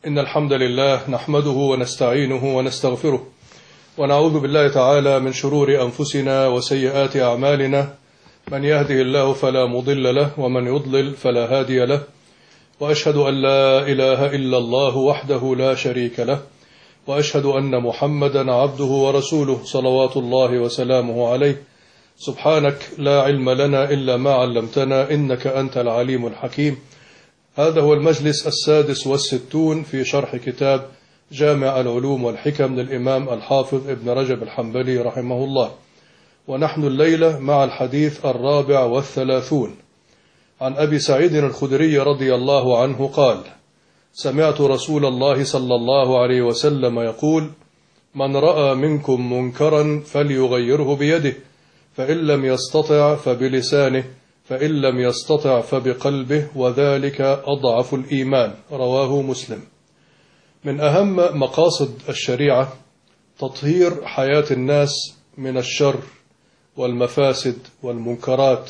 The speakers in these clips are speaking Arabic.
إن الحمد لله نحمده ونستعينه ونستغفره ونعوذ بالله تعالى من شرور أنفسنا وسيئات أعمالنا، من يهده الله فلا مضل له ومن يضلل فلا هادي له، وأشهد أن لا إله إلا الله وحده لا شريك له، وأشهد أن محمدا عبده ورسوله صلوات الله وسلامه عليه. سبحانك لا علم لنا إلا ما علمتنا إنك أنت العليم الحكيم. هذا هو المجلس 66 في شرح كتاب جامع العلوم والحكم للإمام الحافظ ابن رجب الحنبلي رحمه الله، ونحن الليلة مع الحديث 34 عن أبي سعيد الخدري رضي الله عنه قال: سمعت رسول الله صلى الله عليه وسلم يقول: من رأى منكم منكرا فليغيره بيده، فإن لم يستطع فبلسانه، فإن لم يستطع فبقلبه، وذلك أضعف الإيمان. رواه مسلم. من أهم مقاصد الشريعة تطهير حياة الناس من الشر والمفاسد والمنكرات،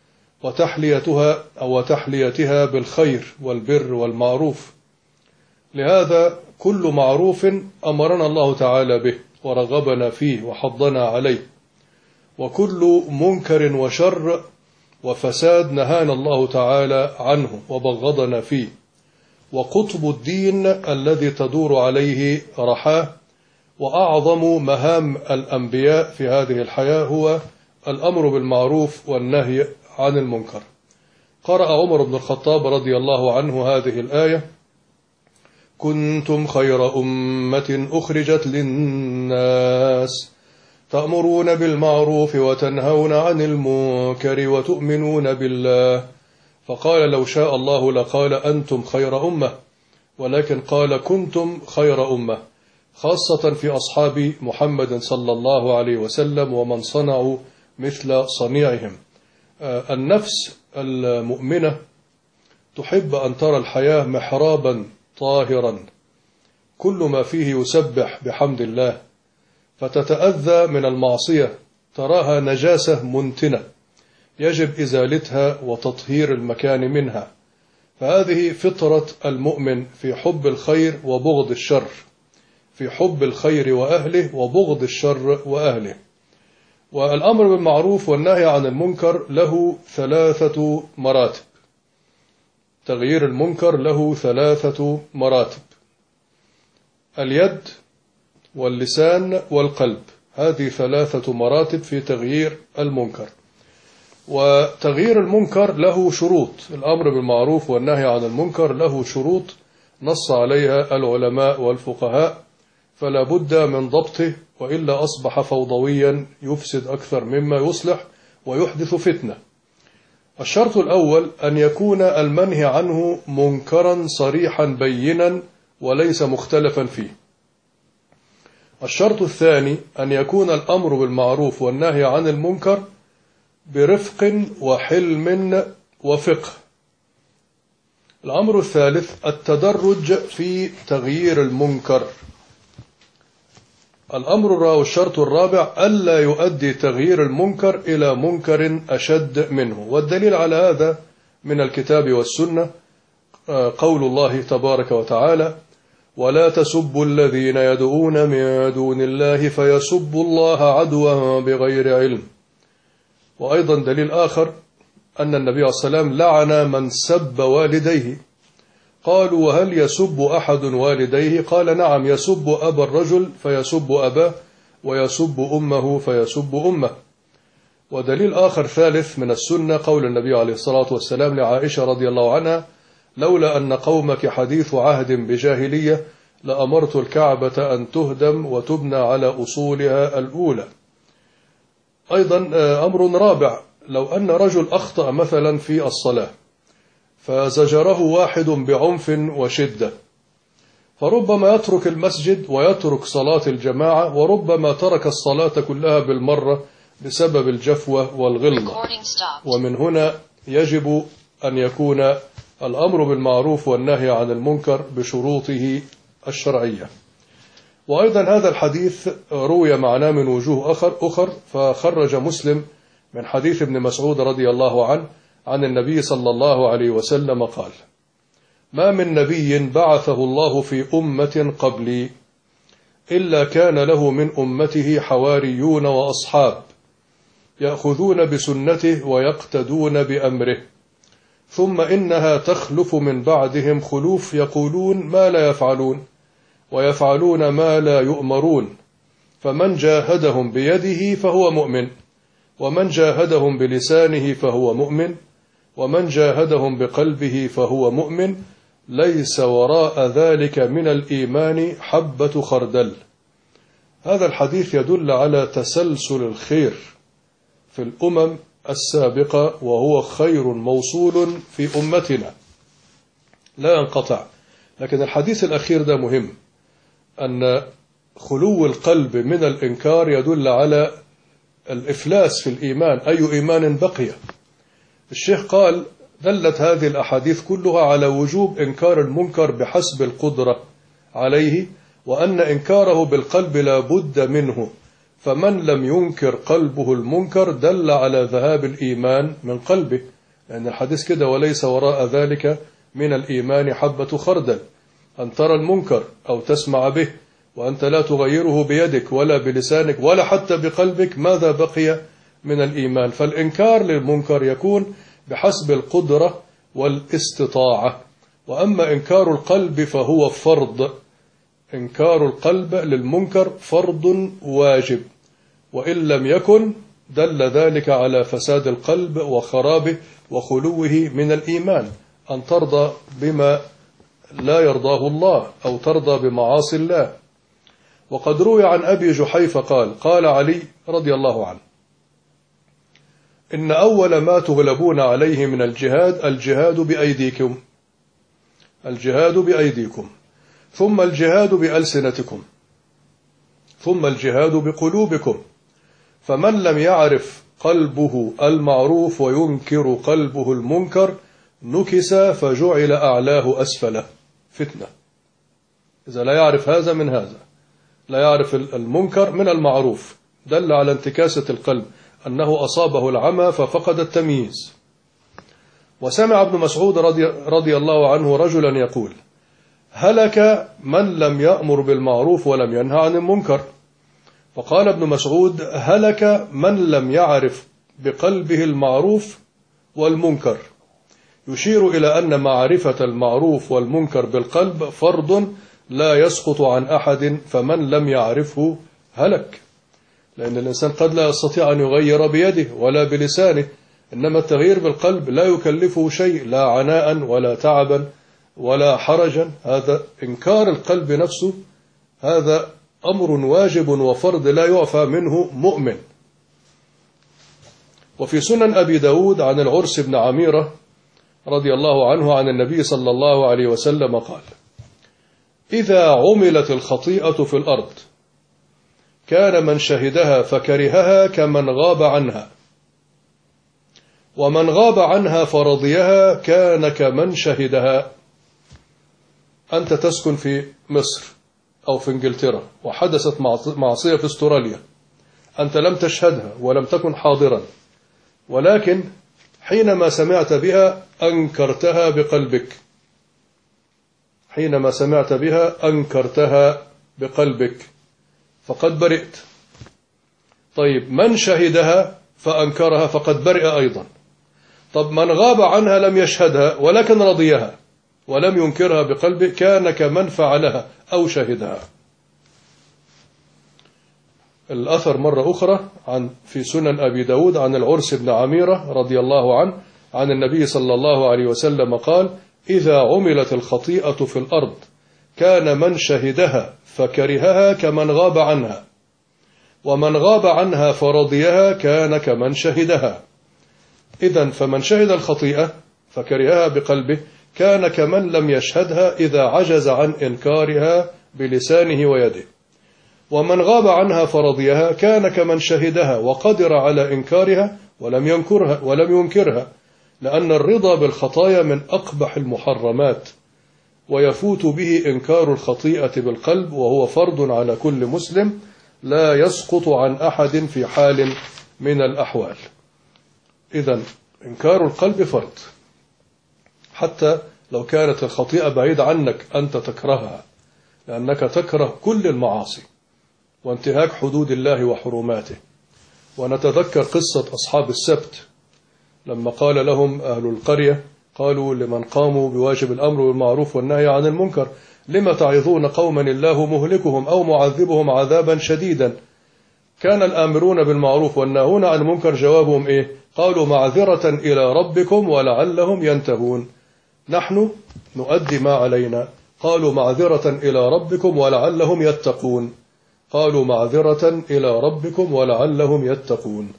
وتحليتها بالخير والبر والمعروف. لهذا كل معروف أمرنا الله تعالى به ورغبنا فيه وحضنا عليه، وكل منكر وشر وفساد نهانا الله تعالى عنه وبغضنا فيه. وقطب الدين الذي تدور عليه رحاه وأعظم مهام الأنبياء في هذه الحياة هو الأمر بالمعروف والنهي عن المنكر. قرأ عمر بن الخطاب رضي الله عنه هذه الآية: كنتم خير أمة أخرجت للناس تأمرون بالمعروف وتنهون عن المنكر وتؤمنون بالله. فقال: لو شاء الله لقال أنتم خير أمة، ولكن قال كنتم خير أمة، خاصة في أصحاب محمد صلى الله عليه وسلم ومن صنعوا مثل صنيعهم. النفس المؤمنة تحب أن ترى الحياة محرابا طاهرا كل ما فيه يسبح بحمد الله، فتتأذى من المعصية، تراها نجاسة منتنة يجب إزالتها وتطهير المكان منها. فهذه فطرة المؤمن في حب الخير وبغض الشر، في حب الخير وأهله وبغض الشر وأهله. والأمر بالمعروف والنهي عن المنكر له 3 مراتب. تغيير المنكر له 3 مراتب: اليد واللسان والقلب. هذه 3 مراتب في تغيير المنكر. وتغيير المنكر له شروط. الأمر بالمعروف والنهي عن المنكر له شروط نص عليها العلماء والفقهاء، فلا بد من ضبطه، وإلا أصبح فوضويا يفسد أكثر مما يصلح ويحدث فتنة. الشرط الأول أن يكون المنهي عنه منكرا صريحا بينا وليس مختلفا فيه. الشرط الثاني أن يكون الأمر بالمعروف والنهي عن المنكر برفق وحلم وفقه. الأمر الثالث التدرج في تغيير المنكر. الشرط الرابع ألا يؤدي تغيير المنكر إلى منكر أشد منه. والدليل على هذا من الكتاب والسنة قول الله تبارك وتعالى: ولا تسبوا الذين يدعون من دون الله فيسبوا الله عدوا بغير علم. وأيضا دليل آخر أن النبي صلى الله عليه وسلم لعن من سب والديه. قالوا: وهل يسب أحد والديه؟ قال: نعم، يسب أبا الرجل فيسب أباه، ويسب أمه فيسب أمه. ودليل آخر ثالث من السنة قول النبي عليه الصلاة والسلام لعائشة رضي الله عنها: لولا أن قومك حديث عهد بجاهلية لأمرت الكعبة أن تهدم وتبنى على أصولها الأولى. أيضا أمر رابع: لو أن رجل أخطأ مثلا في الصلاة فزجره واحد بعنف وشدة، فربما يترك المسجد ويترك صلاة الجماعة، وربما ترك الصلاة كلها بالمرة بسبب الجفوة والغلظة. ومن هنا يجب أن يكون الأمر بالمعروف والنهي عن المنكر بشروطه الشرعية. وأيضا هذا الحديث روي معنا من وجوه أخر، فخرج مسلم من حديث ابن مسعود رضي الله عنه عن النبي صلى الله عليه وسلم قال: ما من نبي بعثه الله في أمة قبلي إلا كان له من أمته حواريون وأصحاب يأخذون بسنته ويقتدون بأمره، ثم إنها تخلف من بعدهم خلوف يقولون ما لا يفعلون ويفعلون ما لا يؤمرون، فمن جاهدهم بيده فهو مؤمن، ومن جاهدهم بلسانه فهو مؤمن، ومن جاهدهم بقلبه فهو مؤمن، ليس وراء ذلك من الإيمان حبة خردل. هذا الحديث يدل على تسلسل الخير في الأمم السابقة، وهو خير موصول في أمتنا لا ينقطع. لكن الحديث الأخير ده مهم، أن خلو القلب من الإنكار يدل على الإفلاس في الإيمان، أي إيمان بقي. الشيخ قال دلت هذه الأحاديث كلها على وجوب إنكار المنكر بحسب القدرة عليه، وأن إنكاره بالقلب لا بد منه، فمن لم ينكر قلبه المنكر دل على ذهاب الإيمان من قلبه، لأن الحديث كده وليس وراء ذلك من الإيمان حبة خردل. أن ترى المنكر أو تسمع به وأنت لا تغيره بيدك ولا بلسانك ولا حتى بقلبك، ماذا بقي من الإيمان؟ فالإنكار للمنكر يكون بحسب القدرة والاستطاعة، وأما إنكار القلب فهو فرض. إنكار القلب للمنكر فرض واجب، وإن لم يكن دل ذلك على فساد القلب وخرابه وخلوه من الإيمان. أن ترضى بما لا يرضاه الله أو ترضى بمعاصي الله. وقد روي عن أبي جحيفة قال علي رضي الله عنه: إن أول ما تغلبون عليه من الجهاد بأيديكم، الجهاد بأيديكم، ثم الجهاد بألسنتكم، ثم الجهاد بقلوبكم، فمن لم يعرف قلبه المعروف وينكر قلبه المنكر نكس فجعل أعلاه أسفله. فتنة. إذا لا يعرف هذا من هذا، لا يعرف المنكر من المعروف، دل على انتكاسة القلب، أنه أصابه العمى ففقد التمييز. وسمع ابن مسعود رضي الله عنه رجلا يقول: هلك من لم يأمر بالمعروف ولم ينهى عن المنكر. فقال ابن مسعود: هلك من لم يعرف بقلبه المعروف والمنكر، يشير إلى أن معرفة المعروف والمنكر بالقلب فرض لا يسقط عن أحد، فمن لم يعرفه هلك. لأن الإنسان قد لا يستطيع أن يغير بيده ولا بلسانه، إنما التغيير بالقلب لا يكلفه شيء، لا عناء ولا تعبا ولا حرجا. هذا إنكار القلب نفسه، هذا أمر واجب وفرض لا يعفى منه مؤمن. وفي سنن أبي داود عن العرس بن عميرة رضي الله عنه عن النبي صلى الله عليه وسلم قال: إذا عملت الخطيئة في الأرض كان من شهدها فكرهها كمن غاب عنها، ومن غاب عنها فرضيها كان كمن شهدها. أنت تسكن في مصر أو في إنجلترا وحدثت معصية في استراليا، أنت لم تشهدها ولم تكن حاضرا، ولكن حينما سمعت بها أنكرتها بقلبك، حينما سمعت بها أنكرتها بقلبك، فقد برئت. طيب من شهدها فأنكرها فقد برئ أيضا. طب من غاب عنها لم يشهدها ولكن رضيها ولم ينكرها بقلبه كان كمن فعلها أو شهدها. الأثر مرة أخرى في سنن أبي داود عن العرس بن عميرة رضي الله عنه عن النبي صلى الله عليه وسلم قال: إذا عملت الخطيئة في الأرض كان من شهدها فكرهها كمن غاب عنها، ومن غاب عنها فرضيها كان كمن شهدها. إذن فمن شهد الخطيئة فكرهها بقلبه كان كمن لم يشهدها إذا عجز عن إنكارها بلسانه ويده، ومن غاب عنها فرضيها كان كمن شهدها وقدر على إنكارها ولم ينكرها، لأن الرضا بالخطايا من أقبح المحرمات، ويفوت به إنكار الخطيئة بالقلب، وهو فرض على كل مسلم لا يسقط عن أحد في حال من الأحوال. إذن إنكار القلب فرض، حتى لو كانت الخطيئة بعيدة عنك أنت تكرهها، لأنك تكره كل المعاصي وانتهاك حدود الله وحرماته. ونتذكر قصة أصحاب السبت لما قال لهم أهل القرية، قالوا لمن قاموا بواجب الأمر بالمعروف والنهي عن المنكر: لما تعظون قوما الله مهلكهم أو معذبهم عذابا شديدا؟ كان الآمرون بالمعروف والناهون عن المنكر جوابهم إيه؟ قالوا: معذرة إلى ربكم ولعلهم ينتهون. نحن نؤدي ما علينا. قالوا: معذرة إلى ربكم ولعلهم يتقون. قالوا: معذرة إلى ربكم ولعلهم يتقون.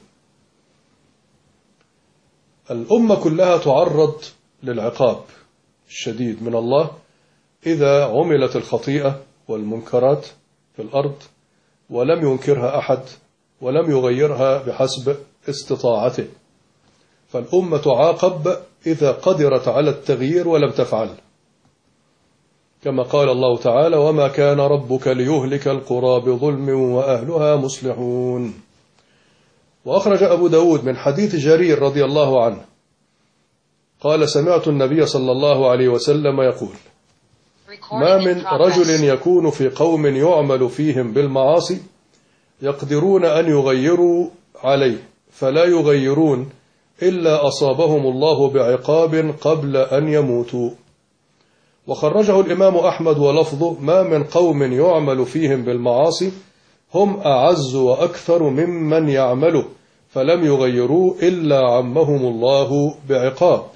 الأمة كلها تعرض للعقاب الشديد من الله إذا عملت الخطيئة والمنكرات في الأرض ولم ينكرها أحد ولم يغيرها بحسب استطاعته، فالأمة تعاقب إذا قدرت على التغيير ولم تفعل، كما قال الله تعالى: وما كان ربك ليهلك القرى بظلم وأهلها مصلحون. وأخرج أبو داود من حديث جرير رضي الله عنه قال: سمعت النبي صلى الله عليه وسلم يقول: ما من رجل يكون في قوم يعمل فيهم بالمعاصي يقدرون أن يغيروا عليه فلا يغيرون إلا أصابهم الله بعقاب قبل أن يموتوا. وخرجه الإمام أحمد ولفظه: ما من قوم يعمل فيهم بالمعاصي هم أعز وأكثر ممن يعمله فلم يغيروا إلا عمهم الله بعقاب.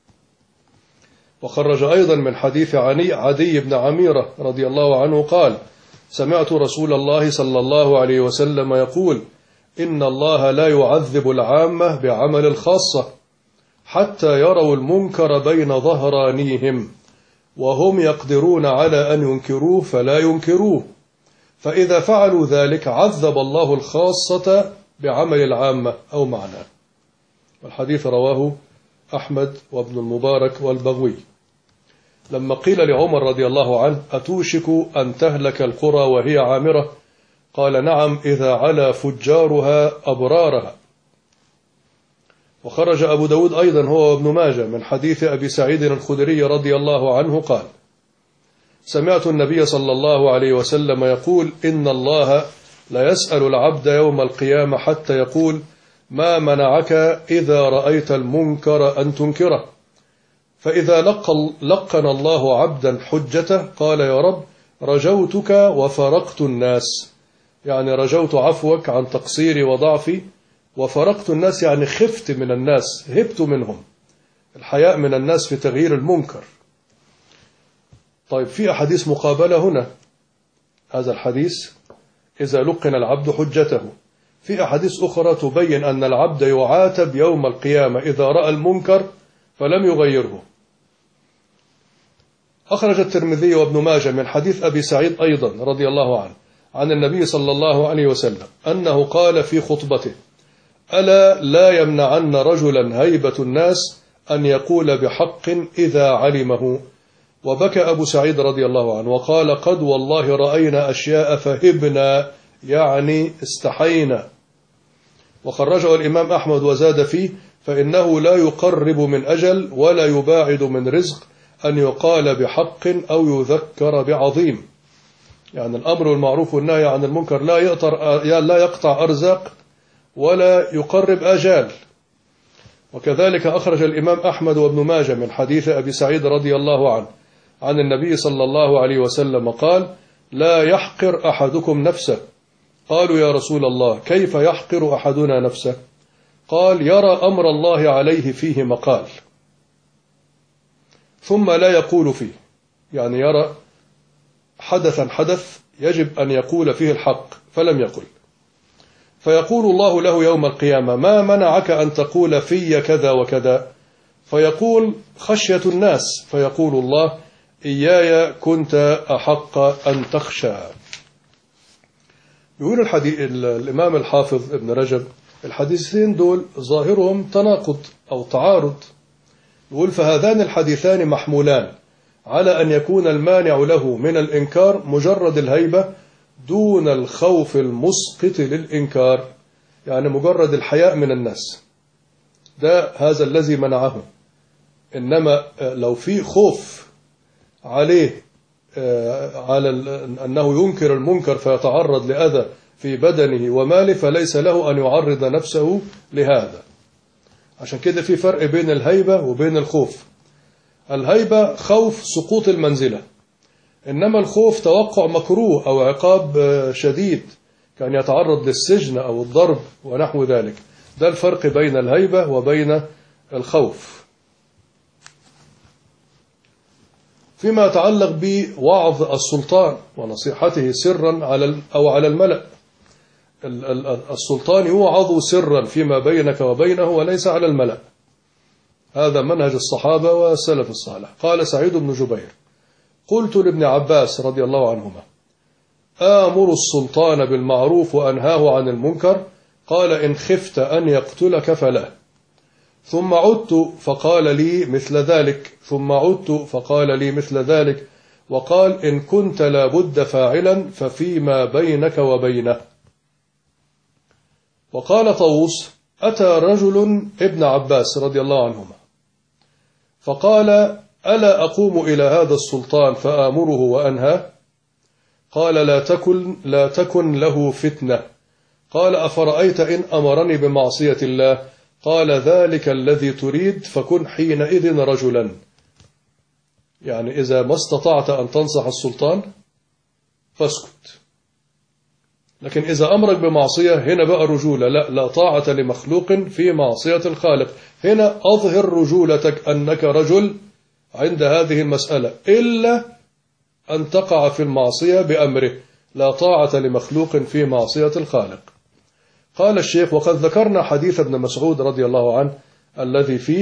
وخرج أيضا من حديث عدي بن عميرة رضي الله عنه قال: سمعت رسول الله صلى الله عليه وسلم يقول: إن الله لا يعذب العامة بعمل الخاصة حتى يروا المنكر بين ظهرانيهم وهم يقدرون على أن ينكروه فلا ينكروه، فإذا فعلوا ذلك عذب الله الخاصة بعمل العامة أو معناه. والحديث رواه أحمد وابن المبارك والبغوي. لما قيل لعمر رضي الله عنه: أتوشك أن تهلك القرى وهي عامرة؟ قال: نعم، إذا علا فجارها أبرارها. وخرج أبو داود أيضا هو وابن ماجه من حديث أبي سعيد الخدري رضي الله عنه قال: سمعت النبي صلى الله عليه وسلم يقول: إن الله لا يسأل العبد يوم القيامة حتى يقول: ما منعك إذا رأيت المنكر أن تنكره؟ فإذا لقن الله عبدا حجته قال: يا رب، رجوتك وفرقت الناس، يعني رجوت عفوك عن تقصيري وضعفي، وفرقت الناس يعني خفت من الناس، هبت منهم، الحياء من الناس في تغيير المنكر. طيب، في أحاديث مقابلة هنا. هذا الحديث إذا لقن العبد حجته. في أحاديث أخرى تبين أن العبد يعاتب يوم القيامة إذا رأى المنكر فلم يغيره. أخرج الترمذي وابن ماجه من حديث أبي سعيد أيضا رضي الله عنه عن النبي صلى الله عليه وسلم أنه قال في خطبته: ألا لا يمنعن رجلا هيبة الناس أن يقول بحق إذا علمه. وبكى أبو سعيد رضي الله عنه وقال: قد والله رأينا أشياء فهبنا، يعني استحينا. وخرجه الإمام أحمد وزاد فيه: فإنه لا يقرب من أجل ولا يباعد من رزق أن يقال بحق أو يذكر بعظيم. يعني الأمر المعروف والنهي عن المنكر لا يقطع أرزاق ولا يقرب آجال. وكذلك أخرج الإمام أحمد وابن ماجه من حديث أبي سعيد رضي الله عنه عن النبي صلى الله عليه وسلم قال: لا يحقر أحدكم نفسه. قالوا: يا رسول الله، كيف يحقر أحدنا نفسه؟ قال: يرى أمر الله عليه فيه مقال ثم لا يقول فيه، يعني يرى حدث يجب أن يقول فيه الحق فلم يقل، فيقول الله له يوم القيامة: ما منعك أن تقول في كذا وكذا؟ فيقول: خشية الناس. فيقول الله: إياي كنت أحق أن تخشى. يقول الإمام الحافظ ابن رجب: الحديثين دول ظاهرهم تناقض أو تعارض. يقول: فهذان الحديثان محمولان على أن يكون المانع له من الإنكار مجرد الهيبة دون الخوف المسقط للإنكار، يعني مجرد الحياء من الناس، هذا الذي منعه. إنما لو في خوف عليه على أنه ينكر المنكر فيتعرض لأذى في بدنه وماله، فليس له أن يعرض نفسه لهذا. عشان كده في فرق بين الهيبة وبين الخوف. الهيبة خوف سقوط المنزلة، إنما الخوف توقع مكروه أو عقاب شديد كان يتعرض للسجن أو الضرب ونحو ذلك. ده الفرق بين الهيبة وبين الخوف. فيما يتعلق بوعظ السلطان ونصيحته سرا على الملأ، السلطان يوعظ سرا فيما بينك وبينه وليس على الملأ. هذا منهج الصحابة والسلف الصالح. قال سعيد بن جبير: قلت لابن عباس رضي الله عنهما: آمر السلطان بالمعروف وأنهاه عن المنكر؟ قال: إن خفت أن يقتلك فلا. ثم عدت فقال لي مثل ذلك، ثم عدت فقال لي مثل ذلك، وقال: إن كنت لابد فاعلا ففيما بينك وبينه. وقال طاووس: أتى رجل ابن عباس رضي الله عنهما فقال: ألا أقوم إلى هذا السلطان فآمره وأنهاه؟ قال: لا تكن له فتنة. قال: أفرأيت إن أمرني بمعصية الله؟ قال: ذلك الذي تريد، فكن حينئذ رجلا. يعني إذا ما استطعت أن تنصح السلطان فاسكت، لكن إذا أمرك بمعصية هنا بقى رجولة. لا طاعة لمخلوق في معصية الخالق. هنا أظهر رجولتك أنك رجل عند هذه المسألة، إلا أن تقع في المعصية بأمره. لا طاعة لمخلوق في معصية الخالق. قال الشيخ: وقد ذكرنا حديث ابن مسعود رضي الله عنه الذي فيه: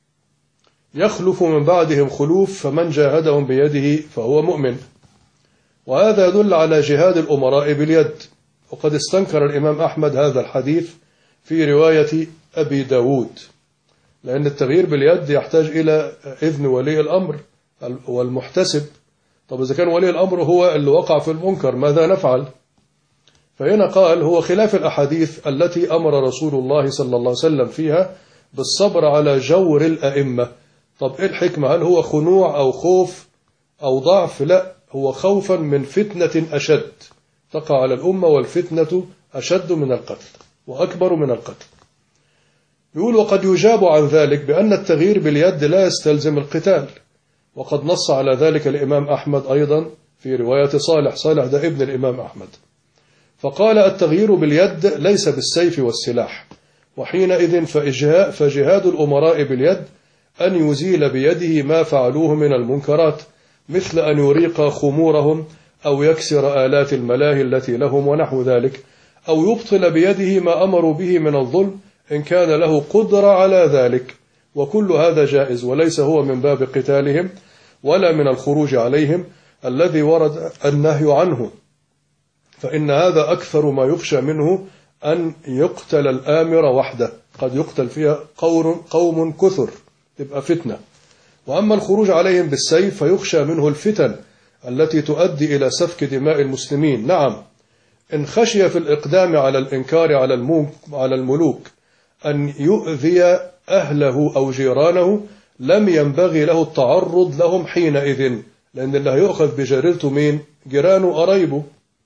يخلف من بعدهم خلوف فمن جاهدهم بيده فهو مؤمن. وهذا يدل على جهاد الأمراء باليد. وقد استنكر الإمام أحمد هذا الحديث في رواية أبي داود، لأن التغيير باليد يحتاج إلى إذن ولي الأمر والمحتسب. طب إذا كان ولي الأمر هو اللي وقع في المنكر ماذا نفعل؟ فهنا قال: هو خلاف الأحاديث التي أمر رسول الله صلى الله عليه وسلم فيها بالصبر على جور الأئمة. طب إيه الحكمة؟ هل هو خنوع أو خوف أو ضعف؟ لا، هو خوفا من فتنة أشد تقع على الأمة، والفتنة أشد من القتل وأكبر من القتل. يقول: وقد يجاب عن ذلك بأن التغيير باليد لا يستلزم القتال. وقد نص على ذلك الإمام أحمد أيضا في رواية صالح ده ابن الإمام أحمد، فقال: التغيير باليد ليس بالسيف والسلاح، وحينئذ فجهاد الأمراء باليد أن يزيل بيده ما فعلوه من المنكرات، مثل أن يريق خمورهم أو يكسر آلات الملاهي التي لهم ونحو ذلك، أو يبطل بيده ما أمروا به من الظلم إن كان له قدرة على ذلك. وكل هذا جائز، وليس هو من باب قتالهم ولا من الخروج عليهم الذي ورد النهي عنه، فإن هذا أكثر ما يخشى منه أن يقتل الآمر وحده، قد يقتل فيها قوم كثر تبقى فتنة. وأما الخروج عليهم بالسيف فيخشى منه الفتن التي تؤدي إلى سفك دماء المسلمين. نعم، إن خشي في الإقدام على الإنكار على الملوك أن يؤذي أهله أو جيرانه لم ينبغي له التعرض لهم حينئذ، لأن اللي هيؤخذ بجريرته مين؟ جيرانه قريبه،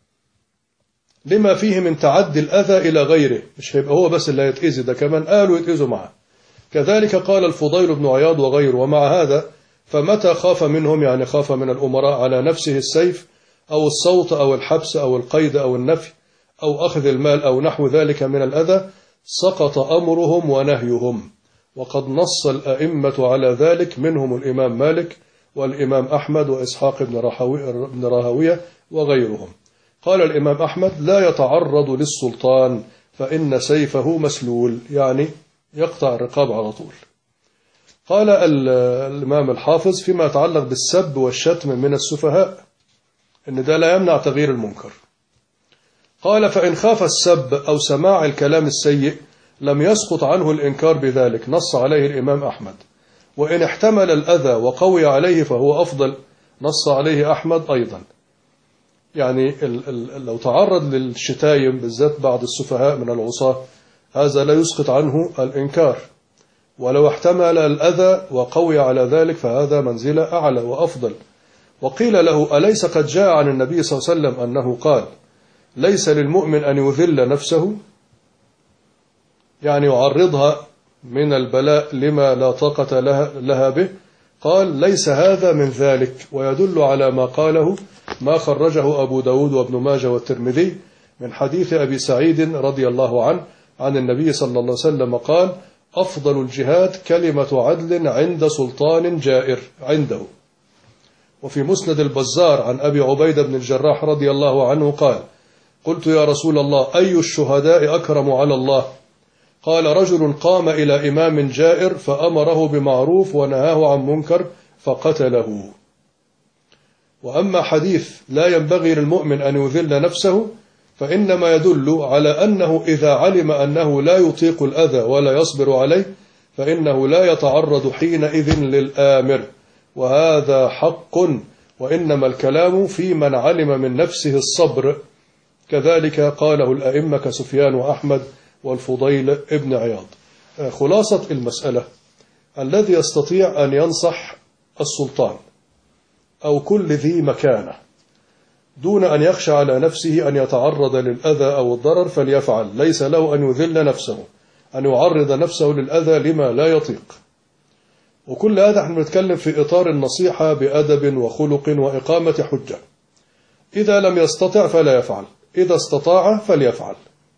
لما فيه من تعدي الأذى إلى غيره. مش هيبقى هو بس اللي هيتأذي، ده كمان قالوا يتأذوا معه. كذلك قال الفضيل بن عياض وغيره: ومع هذا فمتى خاف منهم، يعني خاف من الأمراء، على نفسه السيف أو الصوت أو الحبس أو القيد أو النفي أو أخذ المال أو نحو ذلك من الأذى، سقط أمرهم ونهيهم. وقد نص الأئمة على ذلك، منهم الإمام مالك والإمام أحمد وإسحاق بن راهوية وغيرهم. قال الإمام أحمد: لا يتعرض للسلطان فإن سيفه مسلول، يعني يقطع الرقاب على طول. قال الإمام الحافظ: فيما يتعلق بالسب والشتم من السفهاء إن ده لا يمنع تغيير المنكر. قال: فإن خاف السب أو سماع الكلام السيء لم يسقط عنه الإنكار بذلك، نص عليه الإمام أحمد. وإن احتمل الأذى وقوي عليه فهو أفضل، نص عليه أحمد أيضا. يعني لو تعرض للشتايم بالذات بعض السفهاء من العصاة، هذا لا يسقط عنه الإنكار. ولو احتمل الأذى وقوي على ذلك فهذا منزلة أعلى وأفضل. وقيل له: أليس قد جاء عن النبي صلى الله عليه وسلم أنه قال: ليس للمؤمن أن يذل نفسه، يعني يعرضها من البلاء لما لا طاقة لها به. قال: ليس هذا من ذلك. ويدل على ما قاله ما خرجه أبو داود وابن ماجه والترمذي من حديث أبي سعيد رضي الله عنه عن النبي صلى الله عليه وسلم قال: أفضل الجهاد كلمة عدل عند سلطان جائر عنده. وفي مسند البزار عن أبي عبيدة بن الجراح رضي الله عنه قال: قلت يا رسول الله أي الشهداء أكرم على الله؟ قال: رجل قام إلى إمام جائر فأمره بمعروف ونهاه عن منكر فقتله. وأما حديث لا ينبغي للمؤمن أن يذل نفسه فإنما يدل على أنه إذا علم أنه لا يطيق الأذى ولا يصبر عليه فإنه لا يتعرض حينئذ للآمر، وهذا حق، وإنما الكلام في من علم من نفسه الصبر. كذلك قاله الأئمة كسفيان وأحمد والفضيل ابن عياض. خلاصة المسألة: الذي يستطيع أن ينصح السلطان أو كل ذي مكانة دون أن يخشى على نفسه أن يتعرض للأذى أو الضرر فليفعل. ليس له أن يذل نفسه، أن يعرض نفسه للأذى لما لا يطيق. وكل هذا احنا بنتكلم في إطار النصيحة بأدب وخلق وإقامة حجة. إذا لم يستطع فلا يفعل، إذا استطاع فليفعل.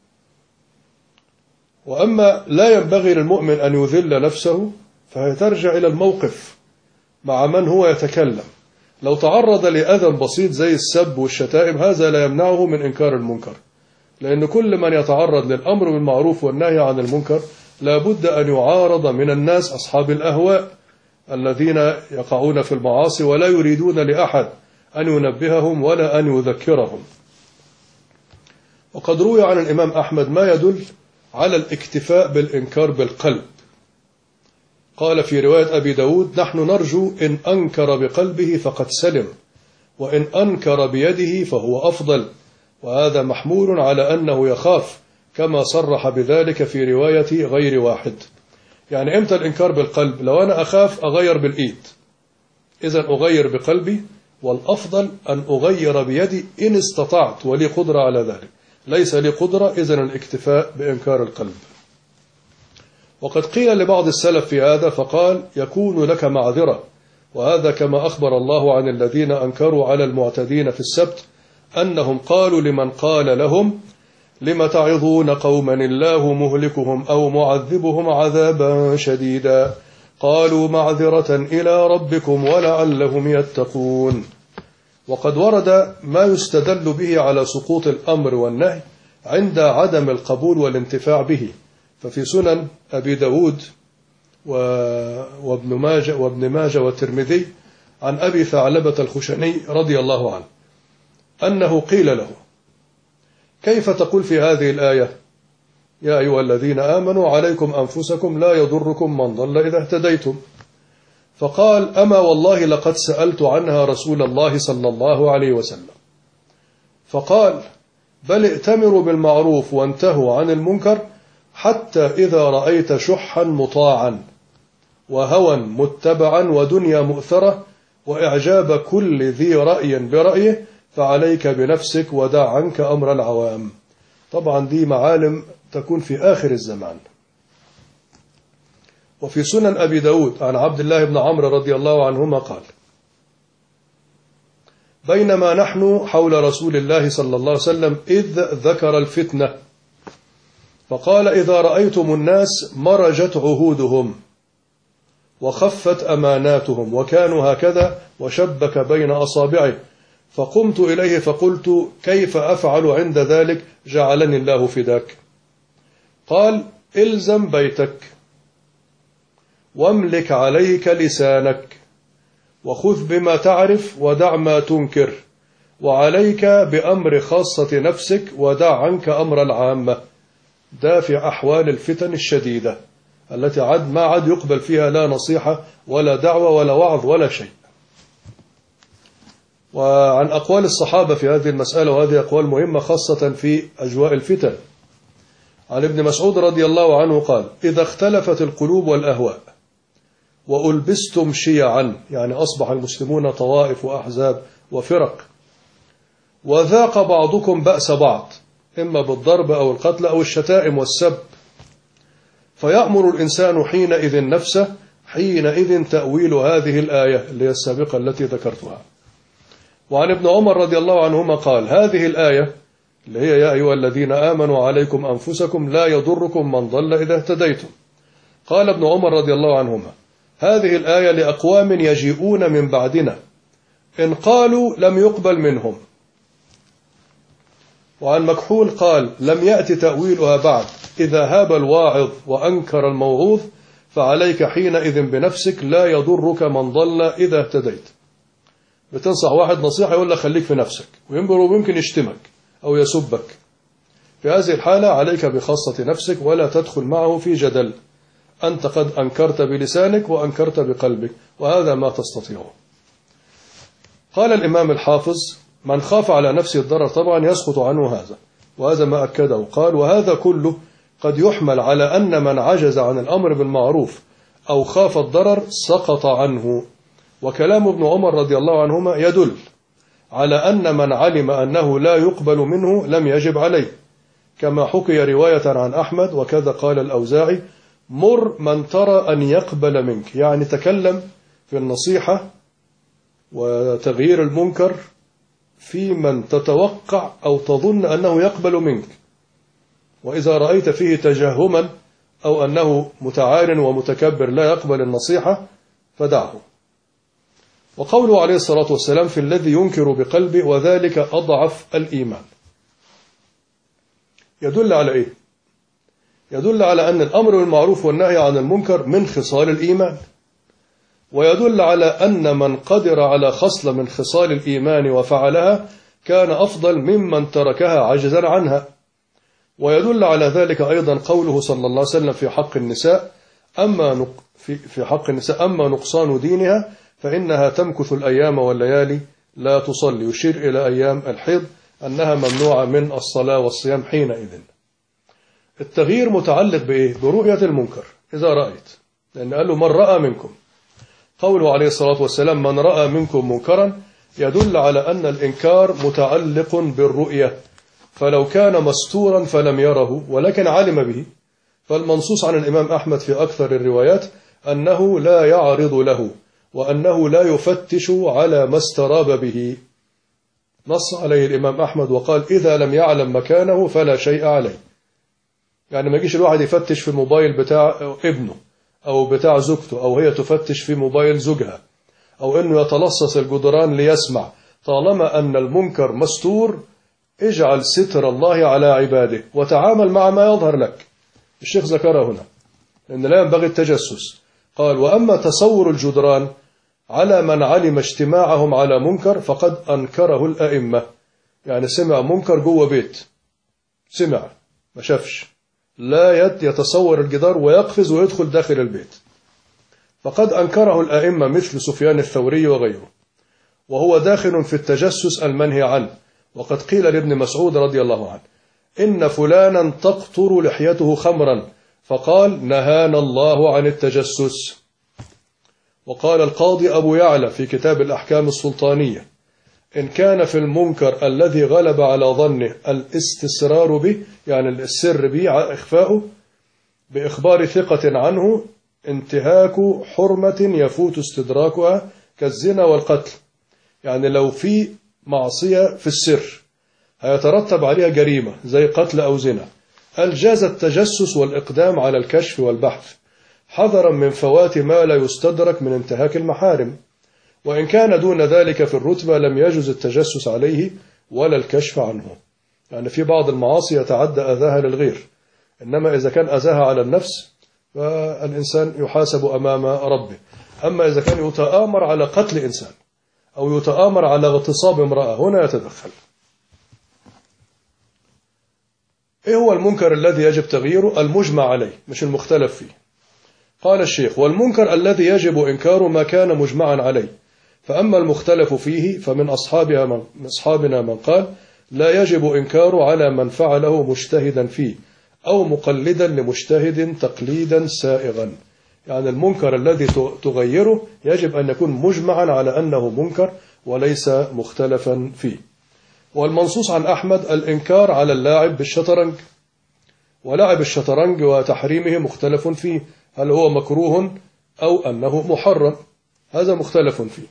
وأما لا ينبغي للمؤمن أن يذل نفسه فهي ترجع إلى الموقف مع من هو يتكلم. لو تعرض لأذى بسيط زي السب والشتائم هذا لا يمنعه من إنكار المنكر، لأن كل من يتعرض للأمر بالمعروف والنهي عن المنكر لا بد أن يعارض من الناس أصحاب الأهواء الذين يقعون في المعاصي ولا يريدون لأحد أن ينبههم ولا أن يذكرهم. وقد روي عن الإمام أحمد ما يدل على الاكتفاء بالإنكار بالقلب. قال في رواية أبي داود: نحن نرجو إن أنكر بقلبه فقد سلم، وإن أنكر بيده فهو أفضل. وهذا محمول على أنه يخاف، كما صرح بذلك في رواية غير واحد. يعني إمتى الإنكار بالقلب؟ لو أنا أخاف أغير بالإيد، إذن أغير بقلبي، والأفضل أن أغير بيدي إن استطعت ولي قدرة على ذلك. ليس لي قدرة، إذن الاكتفاء بإنكار القلب. وقد قيل لبعض السلف في هذا فقال: يكون لك معذرة. وهذا كما أخبر الله عن الذين أنكروا على المعتدين في السبت أنهم قالوا لمن قال لهم: لم تعظون قوما الله مهلكهم أو معذبهم عذابا شديدا، قالوا معذرة إلى ربكم ولعلهم يتقون. وقد ورد ما يستدل به على سقوط الأمر والنهي عند عدم القبول والانتفاع به. ففي سنن أبي داود وابن ماجه والترمذي عن أبي ثعلبة الخشني رضي الله عنه أنه قيل له: كيف تقول في هذه الآية: يا أيها الذين آمنوا عليكم أنفسكم لا يضركم من ضل إذا اهتديتم؟ فقال: أما والله لقد سألت عنها رسول الله صلى الله عليه وسلم، فقال: بل ائتمروا بالمعروف وانتهوا عن المنكر، حتى إذا رأيت شحا مطاعا وهوى متبعا ودنيا مؤثرة وإعجاب كل ذي رأي برأيه فعليك بنفسك ودع عنك أمر العوام. طبعا دي معالم تكون في آخر الزمان. وفي سنن أبي داود عن عبد الله بن عمرو رضي الله عنهما قال: بينما نحن حول رسول الله صلى الله عليه وسلم إذ ذكر الفتنة فقال: إذا رأيتم الناس مرجت عهودهم وخفت أماناتهم وكانوا هكذا، وشبك بين أصابعه، فقمت إليه فقلت: كيف أفعل عند ذلك؟ جعلني الله فداك. قال: إلزم بيتك واملك عليك لسانك وخذ بما تعرف ودع ما تنكر، وعليك بأمر خاصة نفسك ودع عنك أمر العامة. دافع أحوال الفتن الشديدة التي ما عاد يقبل فيها لا نصيحة ولا دعوة ولا وعظ ولا شيء. وعن أقوال الصحابة في هذه المسألة، وهذه أقوال مهمة خاصة في أجواء الفتن. عن ابن مسعود رضي الله عنه قال: إذا اختلفت القلوب والأهواء وألبستم شيعا، يعني أصبح المسلمون طوائف وأحزاب وفرق، وذاق بعضكم بأس بعض، إما بالضرب أو القتل أو الشتائم والسب، فيأمر الإنسان حينئذ نفسه، حينئذ تأويل هذه الآية اللي هي السابقة التي ذكرتها. وعن ابن عمر رضي الله عنهما قال: هذه الآية اللي هي يا أيها الذين آمنوا عليكم أنفسكم لا يضركم من ضل إذا اهتديتم. قال ابن عمر رضي الله عنهما: هذه الآية لأقوام يجيئون من بعدنا إن قالوا لم يقبل منهم. وعن مكحول قال: لم يأتي تأويلها بعد، إذا هاب الواعظ وأنكر الموعوظ فعليك حينئذ بنفسك لا يضرك من ضل إذا اهتديت. بتنصح واحد نصيحة يقول لك خليك في نفسك، ويمكن يشتمك أو يسبك. في هذه الحالة عليك بخاصة نفسك ولا تدخل معه في جدل، أنت قد أنكرت بلسانك وأنكرت بقلبك، وهذا ما تستطيعه. قال الإمام الحافظ: من خاف على نفسه الضرر طبعا يسقط عنه هذا، وهذا ما أكده. قال: وهذا كله قد يحمل على أن من عجز عن الأمر بالمعروف أو خاف الضرر سقط عنه. وكلام ابن عمر رضي الله عنهما يدل على أن من علم أنه لا يقبل منه لم يجب عليه، كما حكي رواية عن أحمد. وكذا قال الأوزاعي: مر من ترى أن يقبل منك، يعني تكلم في النصيحة وتغيير المنكر في من تتوقع أو تظن أنه يقبل منك، وإذا رأيت فيه تجهما أو أنه متعال ومتكبر لا يقبل النصيحة فدعه. وقوله عليه الصلاة والسلام: في الذي ينكر بقلبه وذلك أضعف الإيمان، يدل على إيه؟ يدل على أن الأمر بالمعروف والنهي عن المنكر من خصال الإيمان، ويدل على أن من قدر على خصلة من خصال الإيمان وفعلها كان أفضل ممن تركها عجزا عنها. ويدل على ذلك أيضا قوله صلى الله عليه وسلم في حق النساء: أما نقصان دينها فإنها تمكث الأيام والليالي لا تصلي، يشير إلى أيام الحيض أنها ممنوعة من الصلاة والصيام حينئذ. التغيير متعلق بإيه؟ برؤية المنكر إذا رأيت، لأن قال له: من رأى منكم. قوله عليه الصلاة والسلام: من رأى منكم منكرا، يدل على أن الإنكار متعلق بالرؤية، فلو كان مستورا فلم يره ولكن علم به، فالمنصوص عن الإمام أحمد في أكثر الروايات أنه لا يعرض له، وأنه لا يفتش على ما استراب به. نص عليه الإمام أحمد وقال: إذا لم يعلم مكانه فلا شيء عليه. يعني ما يجيش الواحد يفتش في الموبايل بتاع ابنه أو بتاع زوجته، أو هي تفتش في موبايل زوجها، أو أنه يتلصص الجدران ليسمع. طالما أن المنكر مستور، اجعل ستر الله على عباده وتعامل مع ما يظهر لك. الشيخ ذكرها هنا لأن لا ينبغي التجسس. قال: وأما تصور الجدران على من علم اجتماعهم على منكر فقد أنكره الأئمة. يعني سمع منكر جوه بيت، سمع ما شافش، لا يتصور الجدار ويقفز ويدخل داخل البيت، فقد أنكره الأئمة مثل سفيان الثوري وغيره، وهو داخل في التجسس المنهي عنه. وقد قيل لابن مسعود رضي الله عنه: إن فلانا تقطر لحيته خمرا، فقال: نهانا الله عن التجسس. وقال القاضي أبو يعلى في كتاب الأحكام السلطانية: إن كان في المنكر الذي غلب على ظنه الاستسرار به، يعني السر به إخفاؤه بإخبار ثقة عنه، انتهاك حرمة يفوت استدراكها كالزنا والقتل. يعني لو في معصية في السر هيترتب عليها جريمة زي قتل أو زنا، الجاز التجسس والإقدام على الكشف والبحث، حذرا من فوات ما لا يستدرك من انتهاك المحارم. وإن كان دون ذلك في الرتبة لم يجوز التجسس عليه ولا الكشف عنه. يعني في بعض المعاصي يتعدى أذاها للغير، إنما إذا كان أذاها على النفس فالإنسان يحاسب أمام ربه. أما إذا كان يتآمر على قتل إنسان أو يتآمر على اغتصاب امرأة، هنا يتدخل. إيه هو المنكر الذي يجب تغييره؟ المجمع عليه مش المختلف فيه. قال الشيخ: والمنكر الذي يجب إنكاره ما كان مجمعا عليه، فأما المختلف فيه فمن أصحابنا من قال: لا يجب إنكاره على من فعله مجتهدا فيه أو مقلدا لمجتهد تقليدا سائغا. يعني المنكر الذي تغيره يجب أن يكون مجمعا على أنه منكر وليس مختلفا فيه. والمنصوص عن أحمد الإنكار على اللاعب بالشطرنج، ولعب الشطرنج وتحريمه مختلف فيه، هل هو مكروه أو أنه محرم، هذا مختلف فيه.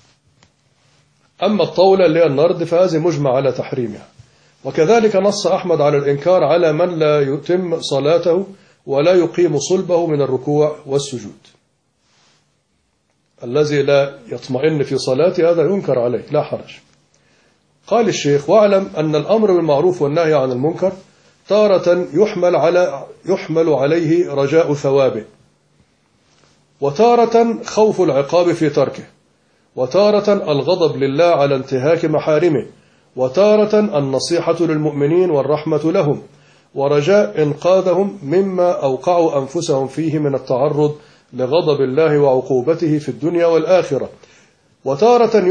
أما الطاولة اللي هي النرد فهذه مجمع على تحريمها. وكذلك نص أحمد على الإنكار على من لا يتم صلاته ولا يقيم صلبه من الركوع والسجود. الذي لا يطمئن في صلاته هذا ينكر عليه لا حرج. قال الشيخ: واعلم أن الأمر بالمعروف والنهي عن المنكر تارة يحمل عليه رجاء ثوابه، وتارة خوف العقاب في تركه، وتارة الغضب لله على انتهاك محارمه، وتارة النصيحة للمؤمنين والرحمة لهم، ورجاء إنقاذهم مما أوقعوا أنفسهم فيه من التعرض لغضب الله وعقوبته في الدنيا والآخرة. وتارة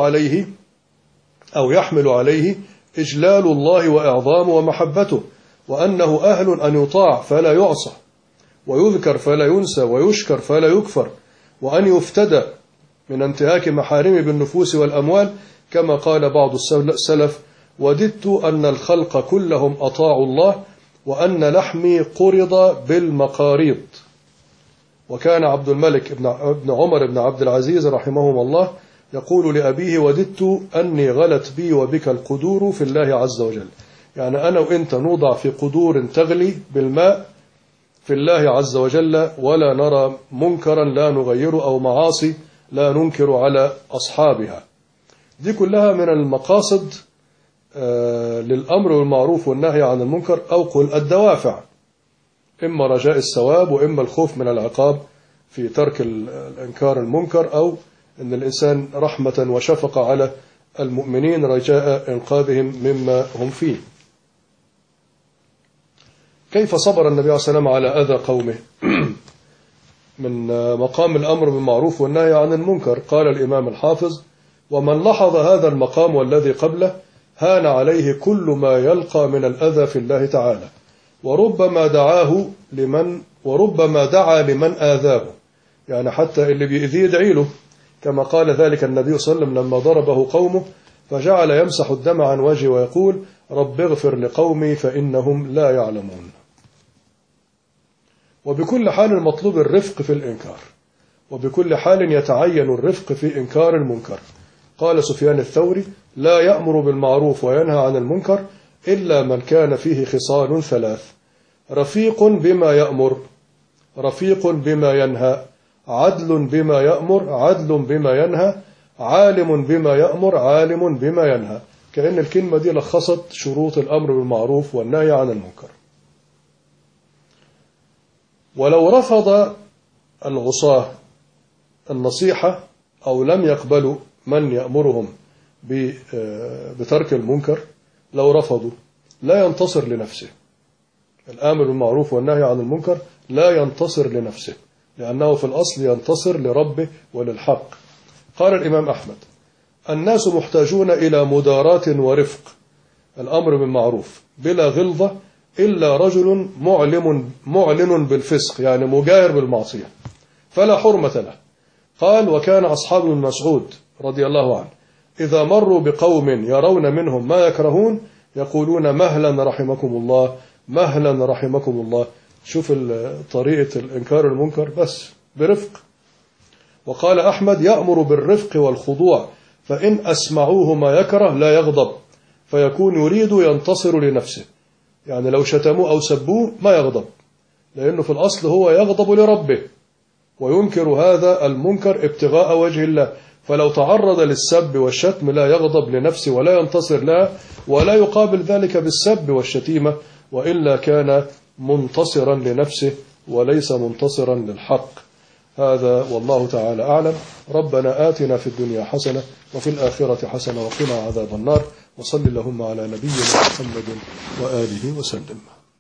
يحمل عليه إجلال الله وإعظامه ومحبته، وأنه أهل أن يطاع فلا يعصى، ويذكر فلا ينسى، ويشكر فلا يكفر، وأن يفتدى من انتهاك محارمه بالنفوس والأموال، كما قال بعض السلف: وددت أن الخلق كلهم أطاعوا الله وأن لحمي قرض بالمقاريض. وكان عبد الملك بن عمر بن عبد العزيز رحمهما الله يقول لأبيه: وددت أني غلت بي وبك القدور في الله عز وجل. يعني أنا وإنت نوضع في قدور تغلي بالماء في الله عز وجل، ولا نرى منكرا لا نغيره أو معاصي لا ننكر على أصحابها. دي كلها من المقاصد للأمر بالمعروف والنهي عن المنكر، أو قل الدوافع، إما رجاء الثواب وإما الخوف من العقاب في ترك الإنكار المنكر، أو أن الإنسان رحمة وشفقة على المؤمنين رجاء إنقاذهم مما هم فيه. كيف صبر النبي عليه الصلاة والسلام على أذى قومه؟ من مقام الأمر بالمعروف والنهي عن المنكر قال الإمام الحافظ: ومن لاحظ هذا المقام والذي قبله هان عليه كل ما يلقى من الأذى في الله تعالى، وربما دعا لمن آذاه، يعني حتى اللي بيأذيه يدعي له، كما قال ذلك النبي صلى الله عليه وسلم لما ضربه قومه فجعل يمسح الدم عن وجهه ويقول: رب اغفر لقومي فإنهم لا يعلمون. وبكل حال المطلوب الرفق في الإنكار، وبكل حال يتعين الرفق في إنكار المنكر. قال سفيان الثوري: لا يأمر بالمعروف وينهى عن المنكر إلا من كان فيه خصال ثلاث: رفيق بما يأمر، رفيق بما ينهى، عدل بما يأمر، عدل بما ينهى، عالم بما يأمر، عالم بما ينهى. كأن الكلمة دي لخصت شروط الأمر بالمعروف والنهي عن المنكر. ولو رفض العصاة النصيحة أو لم يقبلوا من يأمرهم بترك المنكر، لو رفضوا لا ينتصر لنفسه. الآمر بالمعروف والنهي عن المنكر لا ينتصر لنفسه، لأنه في الأصل ينتصر لربه وللحق. قال الإمام أحمد: الناس محتاجون إلى مداراة ورفق الأمر بالمعروف بلا غلظة إلا رجل معلن بالفسق، يعني مجاهر بالمعصية، فلا حرمة له. قال: وكان أصحاب ابن مسعود رضي الله عنه إذا مروا بقوم يرون منهم ما يكرهون يقولون: مهلا رحمكم الله، مهلا رحمكم الله. شوف طريقة الإنكار المنكر بس برفق. وقال أحمد: يأمر بالرفق والخضوع، فإن أسمعوه ما يكره لا يغضب، فيكون يريد ينتصر لنفسه. يعني لو شتموه أو سبوه ما يغضب، لأنه في الأصل هو يغضب لربه وينكر هذا المنكر ابتغاء وجه الله، فلو تعرض للسب والشتم لا يغضب لنفسه ولا ينتصر لها ولا يقابل ذلك بالسب والشتيمة، وإلا كان منتصرا لنفسه وليس منتصرا للحق. هذا والله تعالى أعلم. ربنا آتنا في الدنيا حسنة وفي الآخرة حسنة وقنا عذاب النار، وصل اللهم على نبينا محمد وآله وسلم.